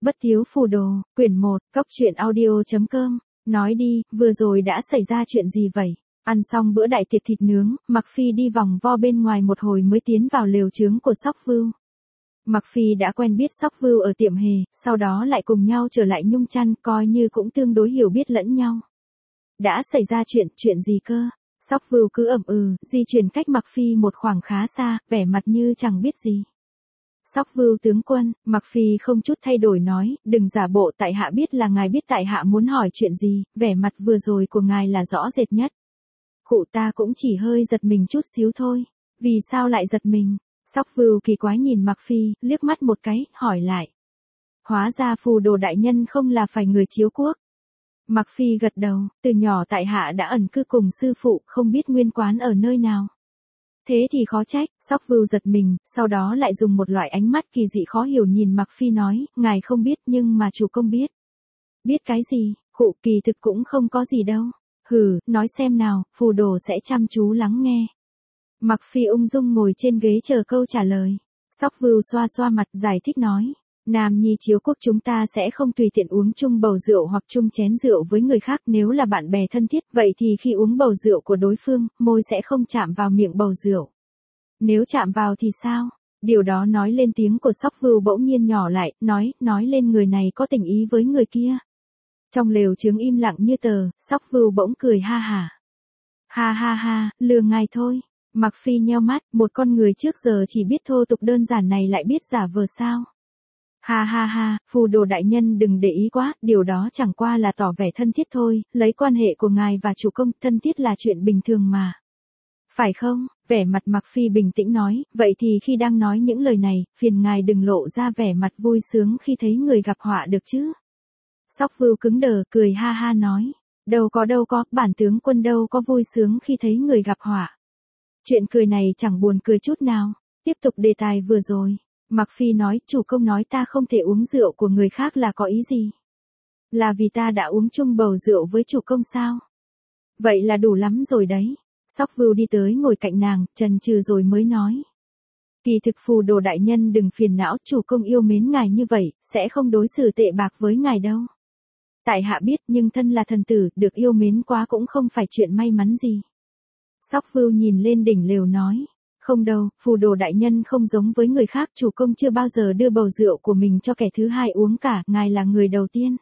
Bất thiếu phù đồ, quyển 1, cốc truyện audio.com, nói đi, vừa rồi đã xảy ra chuyện gì vậy? Ăn xong bữa đại tiệc thịt nướng, Mặc Phi đi vòng vo bên ngoài một hồi mới tiến vào lều trướng của Sóc Vưu. Mặc Phi đã quen biết Sóc Vưu ở tiệm hề, sau đó lại cùng nhau trở lại nhung chăn, coi như cũng tương đối hiểu biết lẫn nhau. Đã xảy ra chuyện gì cơ? Sóc Vưu cứ di chuyển cách Mặc Phi một khoảng khá xa, vẻ mặt như chẳng biết gì. Sóc Vưu tướng quân, Mặc Phi không chút thay đổi nói, đừng giả bộ, tại hạ biết là ngài biết tại hạ muốn hỏi chuyện gì, vẻ mặt vừa rồi của ngài là rõ rệt nhất. Cụ ta cũng chỉ hơi giật mình chút xíu thôi. Vì sao lại giật mình? Sóc Vưu kỳ quái nhìn Mặc Phi, liếc mắt một cái, hỏi lại. Hóa ra phù đồ đại nhân không là phải người Chiếu quốc. Mặc Phi gật đầu, từ nhỏ tại hạ đã ẩn cư cùng sư phụ, không biết nguyên quán ở nơi nào. Thế thì khó trách, Sóc Vưu giật mình, sau đó lại dùng một loại ánh mắt kỳ dị khó hiểu nhìn Mặc Phi nói, ngài không biết nhưng mà chủ công biết. Biết cái gì? Cụ kỳ thực cũng không có gì đâu. Hừ, nói xem nào, phù đồ sẽ chăm chú lắng nghe. Mặc Phi ung dung ngồi trên ghế chờ câu trả lời. Sóc Vưu xoa xoa mặt giải thích nói. Nam nhi Chiếu quốc chúng ta sẽ không tùy tiện uống chung bầu rượu hoặc chung chén rượu với người khác, nếu là bạn bè thân thiết, vậy thì khi uống bầu rượu của đối phương, môi sẽ không chạm vào miệng bầu rượu. Nếu chạm vào thì sao? Điều đó nói lên tiếng của Sóc Vưu bỗng nhiên nhỏ lại, nói lên người này có tình ý với người kia. Trong lều trướng im lặng như tờ, Sóc Vưu bỗng cười ha hả. Ha ha ha, lừa ngài thôi. Mặc Phi nheo mắt, một con người trước giờ chỉ biết thô tục đơn giản này lại biết giả vờ sao? Ha ha ha, phù đồ đại nhân đừng để ý quá, điều đó chẳng qua là tỏ vẻ thân thiết thôi, lấy quan hệ của ngài và chủ công, thân thiết là chuyện bình thường mà. Phải không? Vẻ mặt Mặc Phi bình tĩnh nói, vậy thì khi đang nói những lời này, phiền ngài đừng lộ ra vẻ mặt vui sướng khi thấy người gặp họa được chứ. Sóc Vưu cứng đờ, cười ha ha nói, đâu có, bản tướng quân đâu có vui sướng khi thấy người gặp họa. Chuyện cười này chẳng buồn cười chút nào. Tiếp tục đề tài vừa rồi. Mặc Phi nói, chủ công nói ta không thể uống rượu của người khác là có ý gì? Là vì ta đã uống chung bầu rượu với chủ công sao? Vậy là đủ lắm rồi đấy. Sóc Vưu đi tới ngồi cạnh nàng, chần chừ rồi mới nói. Kỳ thực phù đồ đại nhân đừng phiền não, chủ công yêu mến ngài như vậy, sẽ không đối xử tệ bạc với ngài đâu. Tại hạ biết, nhưng thân là thần tử, được yêu mến quá cũng không phải chuyện may mắn gì. Sóc Vưu nhìn lên đỉnh lều nói. Không đâu, phù đồ đại nhân không giống với người khác, chủ công chưa bao giờ đưa bầu rượu của mình cho kẻ thứ hai uống cả, ngài là người đầu tiên.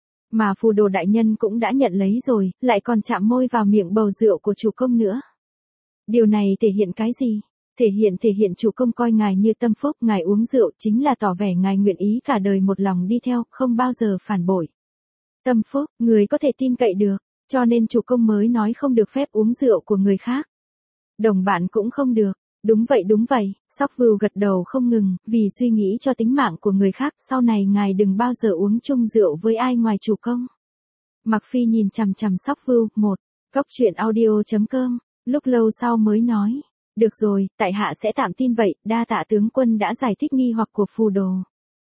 Mà phù đồ đại nhân cũng đã nhận lấy rồi, lại còn chạm môi vào miệng bầu rượu của chủ công nữa. Điều này thể hiện cái gì? Thể hiện chủ công coi ngài như tâm phúc, ngài uống rượu chính là tỏ vẻ ngài nguyện ý cả đời một lòng đi theo, không bao giờ phản bội. Tâm phúc, người có thể tin cậy được, cho nên chủ công mới nói không được phép uống rượu của người khác. Đồng bạn cũng không được. Đúng vậy, Sóc Vưu gật đầu không ngừng, vì suy nghĩ cho tính mạng của người khác, sau này ngài đừng bao giờ uống chung rượu với ai ngoài chủ công. Mặc Phi nhìn chằm chằm Sóc Vưu, cốc truyện audio.com, lúc lâu sau mới nói, được rồi, tại hạ sẽ tạm tin vậy, đa tạ tướng quân đã giải thích nghi hoặc của phù đồ.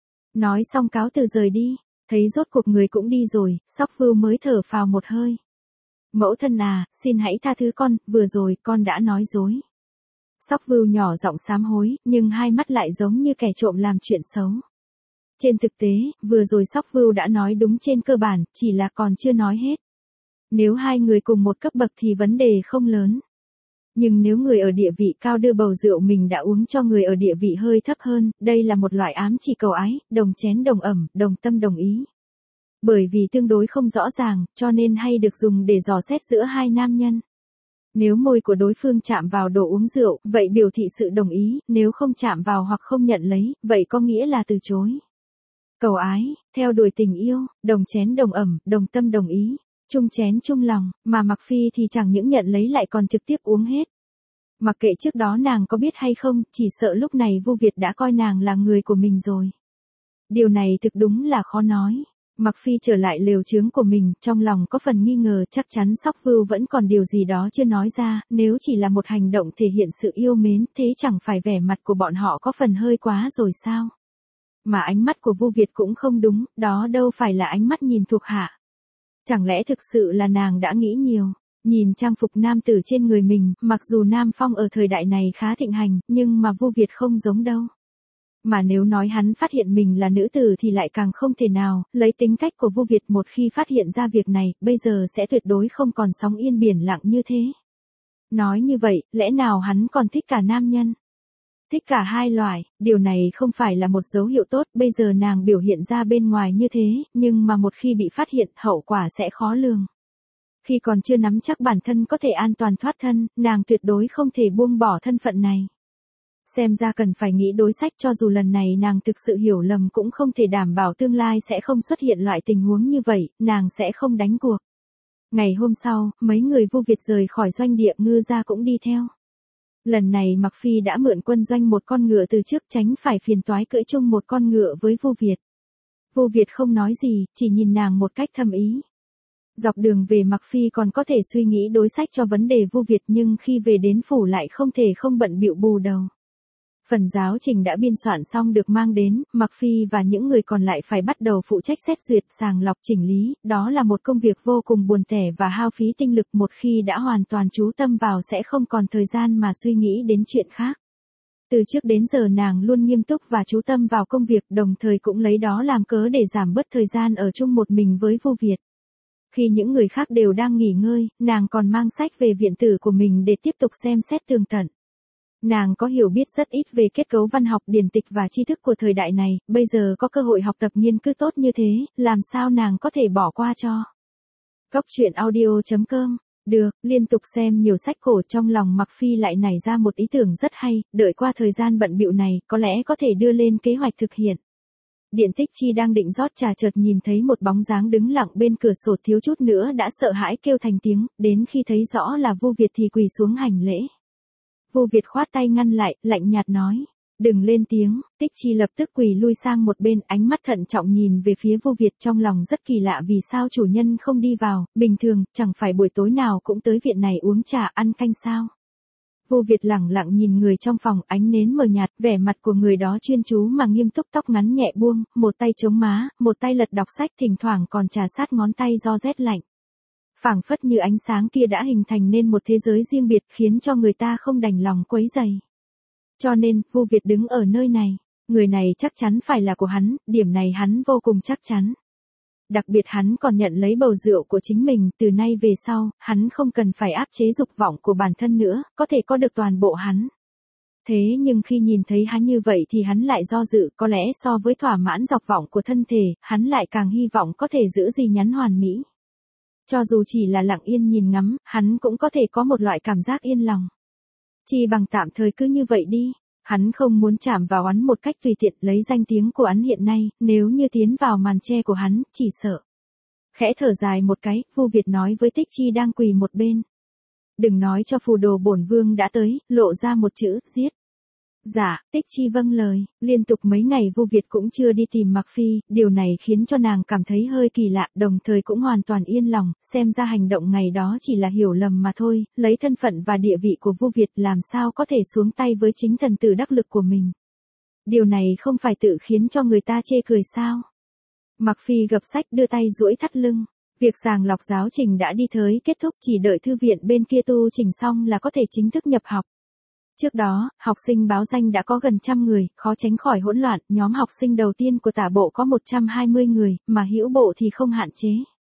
Nói xong cáo từ rời đi, thấy rốt cuộc người cũng đi rồi, Sóc Vưu mới thở phào một hơi. Mẫu thân à, xin hãy tha thứ con, vừa rồi con đã nói dối. Sóc Vưu nhỏ giọng sám hối, nhưng hai mắt lại giống như kẻ trộm làm chuyện xấu. Trên thực tế, vừa rồi Sóc Vưu đã nói đúng trên cơ bản, chỉ là còn chưa nói hết. Nếu hai người cùng một cấp bậc thì vấn đề không lớn. Nhưng nếu người ở địa vị cao đưa bầu rượu mình đã uống cho người ở địa vị hơi thấp hơn, đây là một loại ám chỉ cầu ái, đồng chén đồng ẩm, đồng tâm đồng ý. Bởi vì tương đối không rõ ràng, cho nên hay được dùng để dò xét giữa hai nam nhân. Nếu môi của đối phương chạm vào đồ uống rượu, vậy biểu thị sự đồng ý, nếu không chạm vào hoặc không nhận lấy, vậy có nghĩa là từ chối. Cầu ái, theo đuổi tình yêu, đồng chén đồng ẩm, đồng tâm đồng ý, chung chén chung lòng, mà Mặc Phi thì chẳng những nhận lấy lại còn trực tiếp uống hết. Mặc kệ trước đó nàng có biết hay không, chỉ sợ lúc này Vu Việt đã coi nàng là người của mình rồi. Điều này thực đúng là khó nói. Mặc Phi trở lại lều trướng của mình, trong lòng có phần nghi ngờ, chắc chắn Sóc Vưu vẫn còn điều gì đó chưa nói ra, nếu chỉ là một hành động thể hiện sự yêu mến, thế chẳng phải vẻ mặt của bọn họ có phần hơi quá rồi sao? Mà ánh mắt của Vu Việt cũng không đúng, đó đâu phải là ánh mắt nhìn thuộc hạ. Chẳng lẽ thực sự là nàng đã nghĩ nhiều, nhìn trang phục nam tử trên người mình, mặc dù Nam Phong ở thời đại này khá thịnh hành, nhưng mà Vu Việt không giống đâu. Mà nếu nói hắn phát hiện mình là nữ tử thì lại càng không thể nào, lấy tính cách của Vu Việt một khi phát hiện ra việc này, bây giờ sẽ tuyệt đối không còn sóng yên biển lặng như thế. Nói như vậy, lẽ nào hắn còn thích cả nam nhân? Thích cả hai loại, điều này không phải là một dấu hiệu tốt, bây giờ nàng biểu hiện ra bên ngoài như thế, nhưng mà một khi bị phát hiện, hậu quả sẽ khó lường. Khi còn chưa nắm chắc bản thân có thể an toàn thoát thân, nàng tuyệt đối không thể buông bỏ thân phận này. Xem ra cần phải nghĩ đối sách, cho dù lần này nàng thực sự hiểu lầm cũng không thể đảm bảo tương lai sẽ không xuất hiện loại tình huống như vậy, nàng sẽ không đánh cuộc. Ngày hôm sau, mấy người Vu Việt rời khỏi doanh địa, Ngư Gia cũng đi theo. Lần này Mặc Phi đã mượn quân doanh một con ngựa từ trước, tránh phải phiền toái cưỡi chung một con ngựa với Vu Việt. Vu Việt không nói gì, chỉ nhìn nàng một cách thầm ý. Dọc đường về Mặc Phi còn có thể suy nghĩ đối sách cho vấn đề Vu Việt, nhưng khi về đến phủ lại không thể không bận bịu bù đầu. Phần giáo trình đã biên soạn xong được mang đến, Mặc Phi và những người còn lại phải bắt đầu phụ trách xét duyệt, sàng lọc, chỉnh lý, đó là một công việc vô cùng buồn tẻ và hao phí tinh lực, một khi đã hoàn toàn chú tâm vào sẽ không còn thời gian mà suy nghĩ đến chuyện khác. Từ trước đến giờ nàng luôn nghiêm túc và chú tâm vào công việc, đồng thời cũng lấy đó làm cớ để giảm bớt thời gian ở chung một mình với Vu Việt. Khi những người khác đều đang nghỉ ngơi, nàng còn mang sách về viện tử của mình để tiếp tục xem xét tường tận. Nàng có hiểu biết rất ít về kết cấu văn học, điển tịch và tri thức của thời đại này, bây giờ có cơ hội học tập nghiên cứu tốt như thế, làm sao nàng có thể bỏ qua cho. Góc truyện audio.com. Được, liên tục xem nhiều sách cổ, trong lòng Mặc Phi lại nảy ra một ý tưởng rất hay, đợi qua thời gian bận bịu này, có lẽ có thể đưa lên kế hoạch thực hiện. Điện Tích Chi đang định rót trà chợt nhìn thấy một bóng dáng đứng lặng bên cửa sổ, thiếu chút nữa đã sợ hãi kêu thành tiếng, đến khi thấy rõ là Vu Việt thì quỳ xuống hành lễ. Vu Việt khoát tay ngăn lại, lạnh nhạt nói, đừng lên tiếng. Tích Chi lập tức quỳ lui sang một bên, ánh mắt thận trọng nhìn về phía Vu Việt, trong lòng rất kỳ lạ vì sao chủ nhân không đi vào, bình thường, chẳng phải buổi tối nào cũng tới viện này uống trà ăn canh sao. Vu Việt lẳng lặng nhìn người trong phòng, ánh nến mờ nhạt, vẻ mặt của người đó chuyên chú mà nghiêm túc, tóc ngắn nhẹ buông, một tay chống má, một tay lật đọc sách, thỉnh thoảng còn trà sát ngón tay do rét lạnh. Phảng phất như ánh sáng kia đã hình thành nên một thế giới riêng biệt, khiến cho người ta không đành lòng quấy rầy. Cho nên, Vu Việt đứng ở nơi này, người này chắc chắn phải là của hắn, điểm này hắn vô cùng chắc chắn. Đặc biệt hắn còn nhận lấy bầu rượu của chính mình, từ nay về sau, hắn không cần phải áp chế dục vọng của bản thân nữa, có thể có được toàn bộ hắn. Thế nhưng khi nhìn thấy hắn như vậy thì hắn lại do dự, có lẽ so với thỏa mãn dục vọng của thân thể, hắn lại càng hy vọng có thể giữ gì nhắn hoàn mỹ. Cho dù chỉ là lặng yên nhìn ngắm, hắn cũng có thể có một loại cảm giác yên lòng. Chỉ bằng tạm thời cứ như vậy đi. Hắn không muốn chạm vào hắn một cách tùy tiện, lấy danh tiếng của hắn hiện nay, nếu như tiến vào màn che của hắn, chỉ sợ. Khẽ thở dài một cái, Vu Việt nói với Tích Chi đang quỳ một bên. Đừng nói cho phù đồ bổn vương đã tới, lộ ra một chữ, giết. Dạ, Tích Chi vâng lời, liên tục mấy ngày Vu Việt cũng chưa đi tìm Mặc Phi, điều này khiến cho nàng cảm thấy hơi kỳ lạ, đồng thời cũng hoàn toàn yên lòng, xem ra hành động ngày đó chỉ là hiểu lầm mà thôi, lấy thân phận và địa vị của Vu Việt làm sao có thể xuống tay với chính thần tử đắc lực của mình. Điều này không phải tự khiến cho người ta chê cười sao? Mặc Phi gập sách đưa tay duỗi thắt lưng. Việc sàng lọc giáo trình đã đi tới kết thúc, chỉ đợi thư viện bên kia tu chỉnh xong là có thể chính thức nhập học. Trước đó, học sinh báo danh đã có gần 100 người, khó tránh khỏi hỗn loạn, nhóm học sinh đầu tiên của tả bộ có 120 người, mà hữu bộ thì không hạn chế.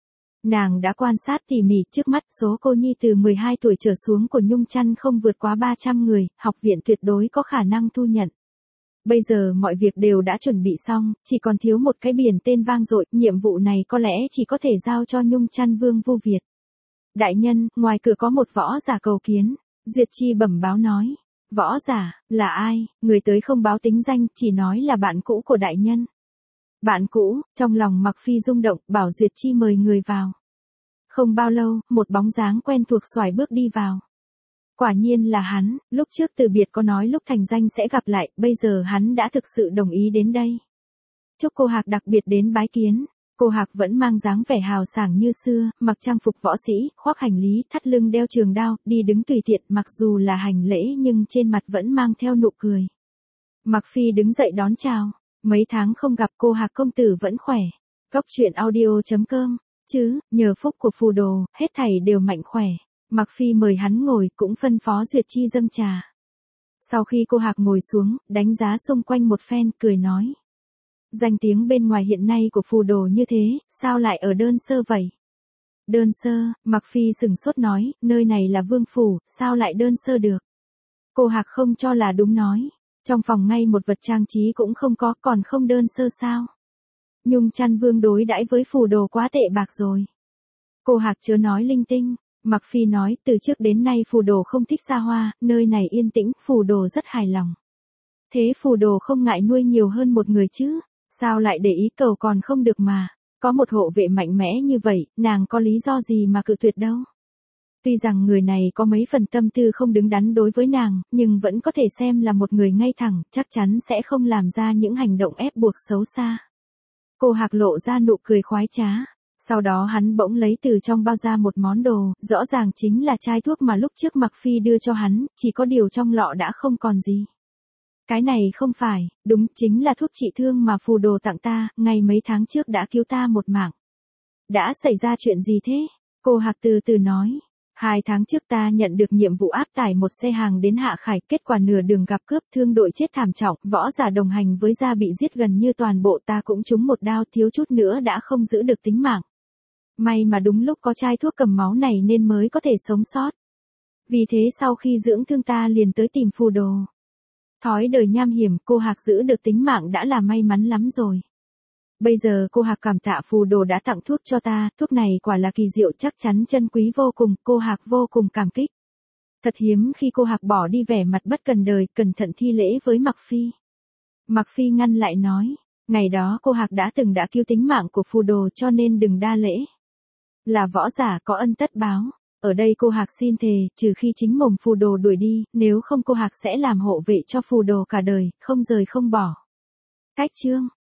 Nàng đã quan sát tỉ mỉ, trước mắt số cô nhi từ 12 tuổi trở xuống của Nhung Chăn không vượt quá 300 người, học viện tuyệt đối có khả năng thu nhận. Bây giờ mọi việc đều đã chuẩn bị xong, chỉ còn thiếu một cái biển tên vang dội, nhiệm vụ này có lẽ chỉ có thể giao cho Nhung Chăn Vương Vu Việt. Đại nhân, ngoài cửa có một võ giả cầu kiến, Duyệt Chi bẩm báo nói. Võ giả, là ai? Người tới không báo tính danh, chỉ nói là bạn cũ của đại nhân. Bạn cũ, trong lòng Mặc Phi rung động, bảo Duyệt Chi mời người vào. Không bao lâu, một bóng dáng quen thuộc xoài bước đi vào. Quả nhiên là hắn, lúc trước từ biệt có nói lúc thành danh sẽ gặp lại, bây giờ hắn đã thực sự đồng ý đến đây. Chúc cô Hạc đặc biệt đến bái kiến. Cô Hạc vẫn mang dáng vẻ hào sảng như xưa, mặc trang phục võ sĩ, khoác hành lý, thắt lưng đeo trường đao, đi đứng tùy tiện, mặc dù là hành lễ nhưng trên mặt vẫn mang theo nụ cười. Mặc Phi đứng dậy đón chào. Mấy tháng không gặp, cô Hạc công tử vẫn khỏe. Góc truyện audio.com. Chứ, nhờ phúc của phù đồ, hết thảy đều mạnh khỏe. Mặc Phi mời hắn ngồi, cũng phân phó Duyệt Chi dâng trà. Sau khi cô Hạc ngồi xuống, đánh giá xung quanh một phen, cười nói. Danh tiếng bên ngoài hiện nay của phù đồ như thế, sao lại ở đơn sơ vậy? Đơn sơ, Mặc Phi sửng sốt nói, nơi này là vương phủ, sao lại đơn sơ được? Cô Hạc không cho là đúng nói. Trong phòng ngay một vật trang trí cũng không có, còn không đơn sơ sao? Nhung chăn vương đối đãi với phù đồ quá tệ bạc rồi. Cô Hạc chớ nói linh tinh. Mặc Phi nói, từ trước đến nay phù đồ không thích xa hoa, nơi này yên tĩnh, phù đồ rất hài lòng. Thế phù đồ không ngại nuôi nhiều hơn một người chứ? Sao lại để ý cầu còn không được mà? Có một hộ vệ mạnh mẽ như vậy, nàng có lý do gì mà cự tuyệt đâu? Tuy rằng người này có mấy phần tâm tư không đứng đắn đối với nàng, nhưng vẫn có thể xem là một người ngay thẳng, chắc chắn sẽ không làm ra những hành động ép buộc xấu xa. Cô Hạc lộ ra nụ cười khoái trá. Sau đó hắn bỗng lấy từ trong bao ra một món đồ, rõ ràng chính là chai thuốc mà lúc trước Mặc Phi đưa cho hắn, chỉ có điều trong lọ đã không còn gì. Cái này không phải, đúng chính là thuốc trị thương mà phù đồ tặng ta, ngày mấy tháng trước đã cứu ta một mạng. Đã xảy ra chuyện gì thế? Cô Hạc từ từ nói. 2 tháng trước ta nhận được nhiệm vụ áp tải một xe hàng đến Hạ Khải, kết quả nửa đường gặp cướp, thương đội chết thảm trọng, võ giả đồng hành với gia bị giết gần như toàn bộ, ta cũng trúng một đao, thiếu chút nữa đã không giữ được tính mạng. May mà đúng lúc có chai thuốc cầm máu này nên mới có thể sống sót. Vì thế sau khi dưỡng thương ta liền tới tìm phù đồ. Thói đời nham hiểm, cô Hạc giữ được tính mạng đã là may mắn lắm rồi. Bây giờ cô Hạc cảm tạ phù đồ đã tặng thuốc cho ta, thuốc này quả là kỳ diệu, chắc chắn chân quý vô cùng, cô Hạc vô cùng cảm kích. Thật hiếm khi cô Hạc bỏ đi vẻ mặt bất cần đời, cẩn thận thi lễ với Mặc Phi. Mặc Phi ngăn lại nói, ngày đó cô Hạc đã cứu tính mạng của phù đồ cho nên đừng đa lễ. Là võ giả có ân tất báo, ở đây cô Hạc xin thề, trừ khi chính mồm phù đồ đuổi đi, nếu không cô Hạc sẽ làm hộ vệ cho phù đồ cả đời, không rời không bỏ. Cách chương